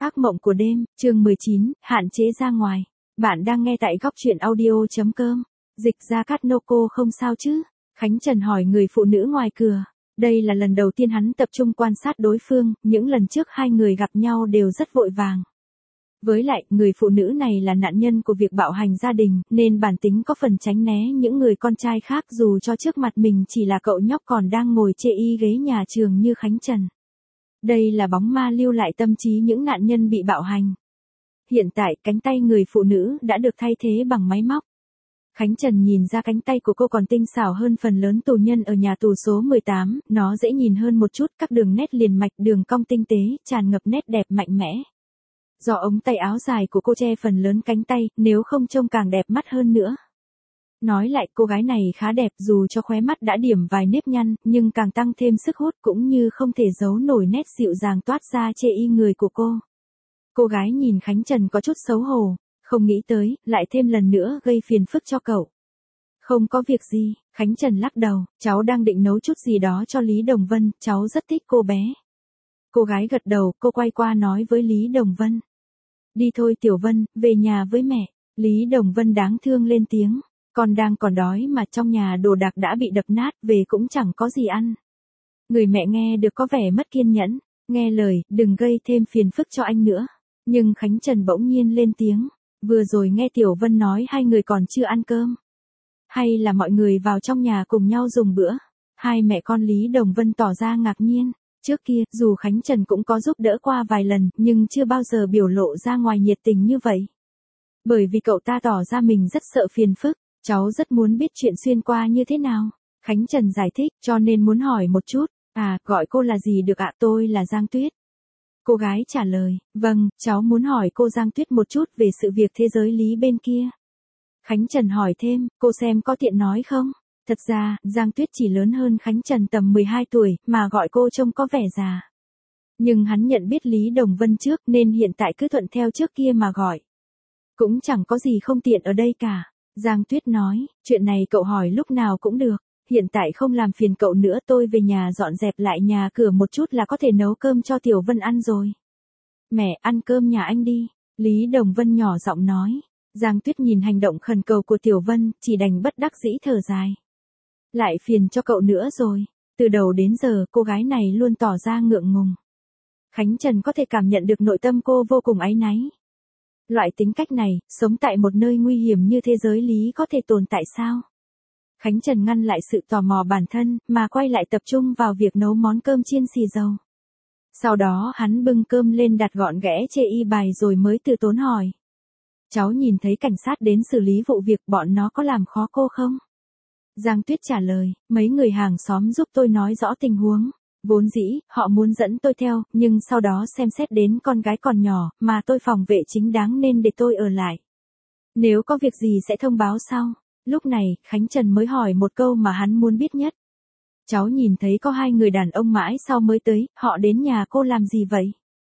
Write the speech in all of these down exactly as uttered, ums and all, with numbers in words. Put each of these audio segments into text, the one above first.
Ác mộng của đêm, chương mười chín, hạn chế ra ngoài. Bạn đang nghe tại góc truyện audio.com. Dịch ra Cát Nô cô không sao chứ? Khánh Trần hỏi người phụ nữ ngoài cửa. Đây là lần đầu tiên hắn tập trung quan sát đối phương, những lần trước hai người gặp nhau đều rất vội vàng. Với lại, người phụ nữ này là nạn nhân của việc bạo hành gia đình, nên bản tính có phần tránh né những người con trai khác dù cho trước mặt mình chỉ là cậu nhóc còn đang ngồi chê y ghế nhà trường như Khánh Trần. Đây là bóng ma lưu lại tâm trí những nạn nhân bị bạo hành. Hiện tại, cánh tay người phụ nữ đã được thay thế bằng máy móc. Khánh Trần nhìn ra cánh tay của cô còn tinh xảo hơn phần lớn tù nhân ở nhà tù số mười tám, nó dễ nhìn hơn một chút, các đường nét liền mạch, đường cong tinh tế, tràn ngập nét đẹp mạnh mẽ. Do ống tay áo dài của cô che phần lớn cánh tay, nếu không trông càng đẹp mắt hơn nữa. Nói lại, cô gái này khá đẹp dù cho khóe mắt đã điểm vài nếp nhăn, nhưng càng tăng thêm sức hút cũng như không thể giấu nổi nét dịu dàng toát ra chê y người của cô. Cô gái nhìn Khánh Trần có chút xấu hổ, không nghĩ tới, lại thêm lần nữa gây phiền phức cho cậu. Không có việc gì, Khánh Trần lắc đầu, cháu đang định nấu chút gì đó cho Lý Đồng Vân, cháu rất thích cô bé. Cô gái gật đầu, cô quay qua nói với Lý Đồng Vân. Đi thôi Tiểu Vân, về nhà với mẹ. Lý Đồng Vân đáng thương lên tiếng. Con đang còn đói mà trong nhà đồ đạc đã bị đập nát, về cũng chẳng có gì ăn. Người mẹ nghe được có vẻ mất kiên nhẫn, nghe lời, đừng gây thêm phiền phức cho anh nữa. Nhưng Khánh Trần bỗng nhiên lên tiếng, vừa rồi nghe Tiểu Vân nói hai người còn chưa ăn cơm. Hay là mọi người vào trong nhà cùng nhau dùng bữa? Hai mẹ con Lý Đồng Vân tỏ ra ngạc nhiên. Trước kia, dù Khánh Trần cũng có giúp đỡ qua vài lần, nhưng chưa bao giờ biểu lộ ra ngoài nhiệt tình như vậy. Bởi vì cậu ta tỏ ra mình rất sợ phiền phức. Cháu rất muốn biết chuyện xuyên qua như thế nào. Khánh Trần giải thích, cho nên muốn hỏi một chút. À, gọi cô là gì được ạ? Tôi là Giang Tuyết. Cô gái trả lời, vâng, cháu muốn hỏi cô Giang Tuyết một chút về sự việc thế giới lý bên kia. Khánh Trần hỏi thêm, cô xem có tiện nói không? Thật ra, Giang Tuyết chỉ lớn hơn Khánh Trần tầm mười hai tuổi, mà gọi cô trông có vẻ già. Nhưng hắn nhận biết Lý Đồng Vân trước nên hiện tại cứ thuận theo trước kia mà gọi. Cũng chẳng có gì không tiện ở đây cả. Giang Tuyết nói, chuyện này cậu hỏi lúc nào cũng được, hiện tại không làm phiền cậu nữa, tôi về nhà dọn dẹp lại nhà cửa một chút là có thể nấu cơm cho Tiểu Vân ăn rồi. Mẹ, ăn cơm nhà anh đi, Lý Đồng Vân nhỏ giọng nói. Giang Tuyết nhìn hành động khẩn cầu của Tiểu Vân, chỉ đành bất đắc dĩ thở dài. Lại phiền cho cậu nữa rồi, từ đầu đến giờ cô gái này luôn tỏ ra ngượng ngùng. Khánh Trần có thể cảm nhận được nội tâm cô vô cùng áy náy. Loại tính cách này, sống tại một nơi nguy hiểm như thế giới lý có thể tồn tại sao? Khánh Trần ngăn lại sự tò mò bản thân, mà quay lại tập trung vào việc nấu món cơm chiên xì dầu. Sau đó hắn bưng cơm lên đặt gọn ghẽ chê y bài rồi mới từ tốn hỏi. Cháu nhìn thấy cảnh sát đến xử lý vụ việc, bọn nó có làm khó cô không? Giang Tuyết trả lời, mấy người hàng xóm giúp tôi nói rõ tình huống. Vốn dĩ, họ muốn dẫn tôi theo, nhưng sau đó xem xét đến con gái còn nhỏ, mà tôi phòng vệ chính đáng nên để tôi ở lại. Nếu có việc gì sẽ thông báo sau. Lúc này, Khánh Trần mới hỏi một câu mà hắn muốn biết nhất. Cháu nhìn thấy có hai người đàn ông mãi sau mới tới, họ đến nhà cô làm gì vậy?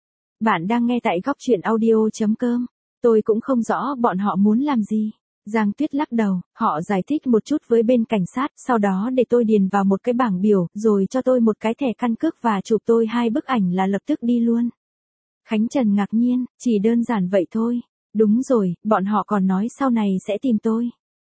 Bạn đang nghe tại góc truyện audio.com. Tôi cũng không rõ bọn họ muốn làm gì. Giang Tuyết lắc đầu, họ giải thích một chút với bên cảnh sát, sau đó để tôi điền vào một cái bảng biểu, rồi cho tôi một cái thẻ căn cước và chụp tôi hai bức ảnh là lập tức đi luôn. Khánh Trần ngạc nhiên, chỉ đơn giản vậy thôi. Đúng rồi, bọn họ còn nói sau này sẽ tìm tôi.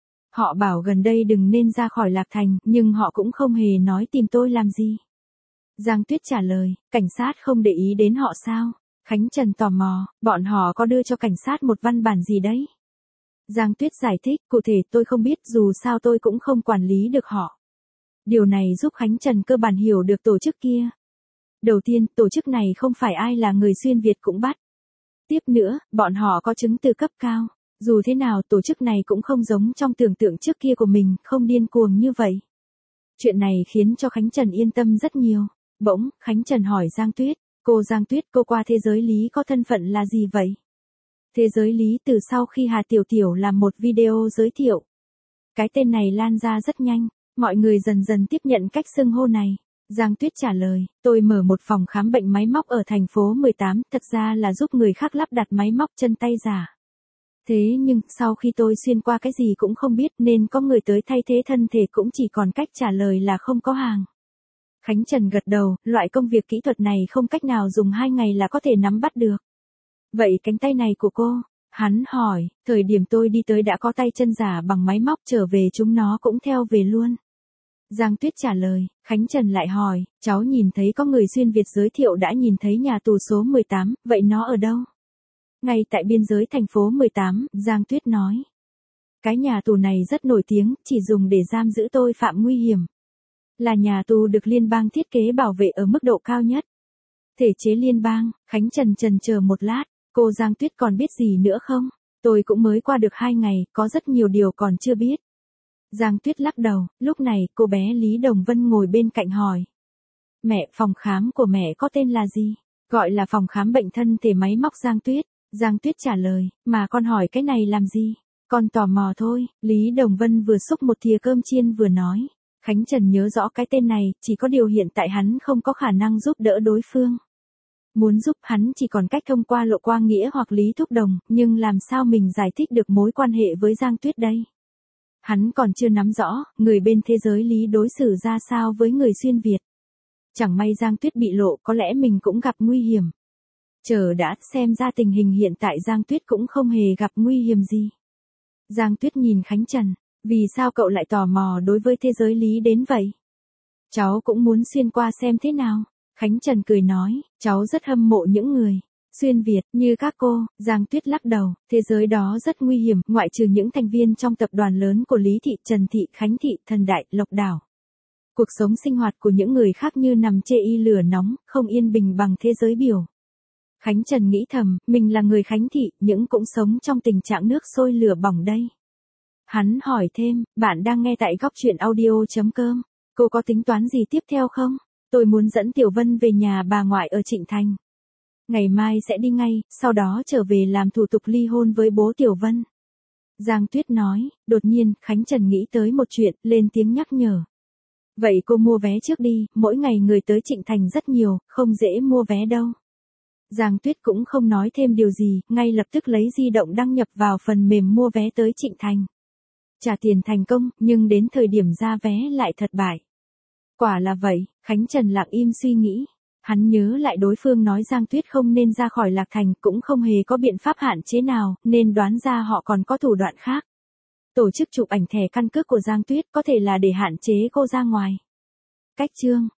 Họ bảo gần đây đừng nên ra khỏi Lạc Thành, nhưng họ cũng không hề nói tìm tôi làm gì. Giang Tuyết trả lời, cảnh sát không để ý đến họ sao? Khánh Trần tò mò, bọn họ có đưa cho cảnh sát một văn bản gì đấy? Giang Tuyết giải thích, cụ thể tôi không biết, dù sao tôi cũng không quản lý được họ. Điều này giúp Khánh Trần cơ bản hiểu được tổ chức kia. Đầu tiên, tổ chức này không phải ai là người xuyên Việt cũng bắt. Tiếp nữa, bọn họ có chứng từ cấp cao. Dù thế nào, tổ chức này cũng không giống trong tưởng tượng trước kia của mình, không điên cuồng như vậy. Chuyện này khiến cho Khánh Trần yên tâm rất nhiều. Bỗng, Khánh Trần hỏi Giang Tuyết, cô Giang Tuyết, cô qua thế giới lý có thân phận là gì vậy? Thế giới lý từ sau khi Hà Tiểu Tiểu làm một video giới thiệu. Cái tên này lan ra rất nhanh, mọi người dần dần tiếp nhận cách xưng hô này. Giang Tuyết trả lời, tôi mở một phòng khám bệnh máy móc ở thành phố mười tám, thật ra là giúp người khác lắp đặt máy móc chân tay giả. Thế nhưng, sau khi tôi xuyên qua cái gì cũng không biết nên có người tới thay thế thân thể cũng chỉ còn cách trả lời là không có hàng. Khánh Trần gật đầu, loại công việc kỹ thuật này không cách nào dùng hai ngày là có thể nắm bắt được. Vậy cánh tay này của cô? Hắn hỏi, thời điểm tôi đi tới đã có tay chân giả bằng máy móc trở về chúng nó cũng theo về luôn. Giang Tuyết trả lời, Khánh Trần lại hỏi, cháu nhìn thấy có người xuyên Việt giới thiệu đã nhìn thấy nhà tù số mười tám, vậy nó ở đâu? Ngay tại biên giới thành phố mười tám, Giang Tuyết nói. Cái nhà tù này rất nổi tiếng, chỉ dùng để giam giữ tội phạm nguy hiểm. Là nhà tù được liên bang thiết kế bảo vệ ở mức độ cao nhất. Thể chế liên bang, Khánh Trần trần chờ một lát, cô Giang Tuyết còn biết gì nữa không? Tôi cũng mới qua được hai ngày, có rất nhiều điều còn chưa biết. Giang Tuyết lắc đầu, lúc này cô bé Lý Đồng Vân ngồi bên cạnh hỏi. Mẹ, phòng khám của mẹ có tên là gì? Gọi là phòng khám bệnh thân thể máy móc Giang Tuyết. Giang Tuyết trả lời, mà con hỏi cái này làm gì? Con tò mò thôi, Lý Đồng Vân vừa xúc một thìa cơm chiên vừa nói. Khánh Trần nhớ rõ cái tên này, chỉ có điều hiện tại hắn không có khả năng giúp đỡ đối phương. Muốn giúp hắn chỉ còn cách thông qua Lộ Quang Nghĩa hoặc Lý Thúc Đồng, nhưng làm sao mình giải thích được mối quan hệ với Giang Tuyết đây? Hắn còn chưa nắm rõ, người bên thế giới Lý đối xử ra sao với người xuyên Việt. Chẳng may Giang Tuyết bị lộ, có lẽ mình cũng gặp nguy hiểm. Chờ đã, xem ra tình hình hiện tại Giang Tuyết cũng không hề gặp nguy hiểm gì. Giang Tuyết nhìn Khánh Trần, vì sao cậu lại tò mò đối với thế giới Lý đến vậy? Cháu cũng muốn xuyên qua xem thế nào. Khánh Trần cười nói, cháu rất hâm mộ những người xuyên Việt như các cô. Giang Tuyết lắc đầu, thế giới đó rất nguy hiểm, ngoại trừ những thành viên trong tập đoàn lớn của Lý Thị, Trần Thị, Khánh Thị, Thần Đại, Lộc Đảo. Cuộc sống sinh hoạt của những người khác như nằm chê y lửa nóng, không yên bình bằng thế giới biểu. Khánh Trần nghĩ thầm, mình là người Khánh Thị, nhưng cũng sống trong tình trạng nước sôi lửa bỏng đây. Hắn hỏi thêm, bạn đang nghe tại góc truyện audio chấm com. Cô có tính toán gì tiếp theo không? Tôi muốn dẫn Tiểu Vân về nhà bà ngoại ở Trịnh Thành. Ngày mai sẽ đi ngay, sau đó trở về làm thủ tục ly hôn với bố Tiểu Vân. Giang Tuyết nói, đột nhiên, Khánh Trần nghĩ tới một chuyện, lên tiếng nhắc nhở. Vậy cô mua vé trước đi, mỗi ngày người tới Trịnh Thành rất nhiều, không dễ mua vé đâu. Giang Tuyết cũng không nói thêm điều gì, ngay lập tức lấy di động đăng nhập vào phần mềm mua vé tới Trịnh Thành. Trả tiền thành công, nhưng đến thời điểm ra vé lại thất bại. Quả là vậy, Khánh Trần lặng im suy nghĩ. Hắn nhớ lại đối phương nói Giang Tuyết không nên ra khỏi Lạc Thành, cũng không hề có biện pháp hạn chế nào, nên đoán ra họ còn có thủ đoạn khác. Tổ chức chụp ảnh thẻ căn cước của Giang Tuyết có thể là để hạn chế cô ra ngoài. Cách chương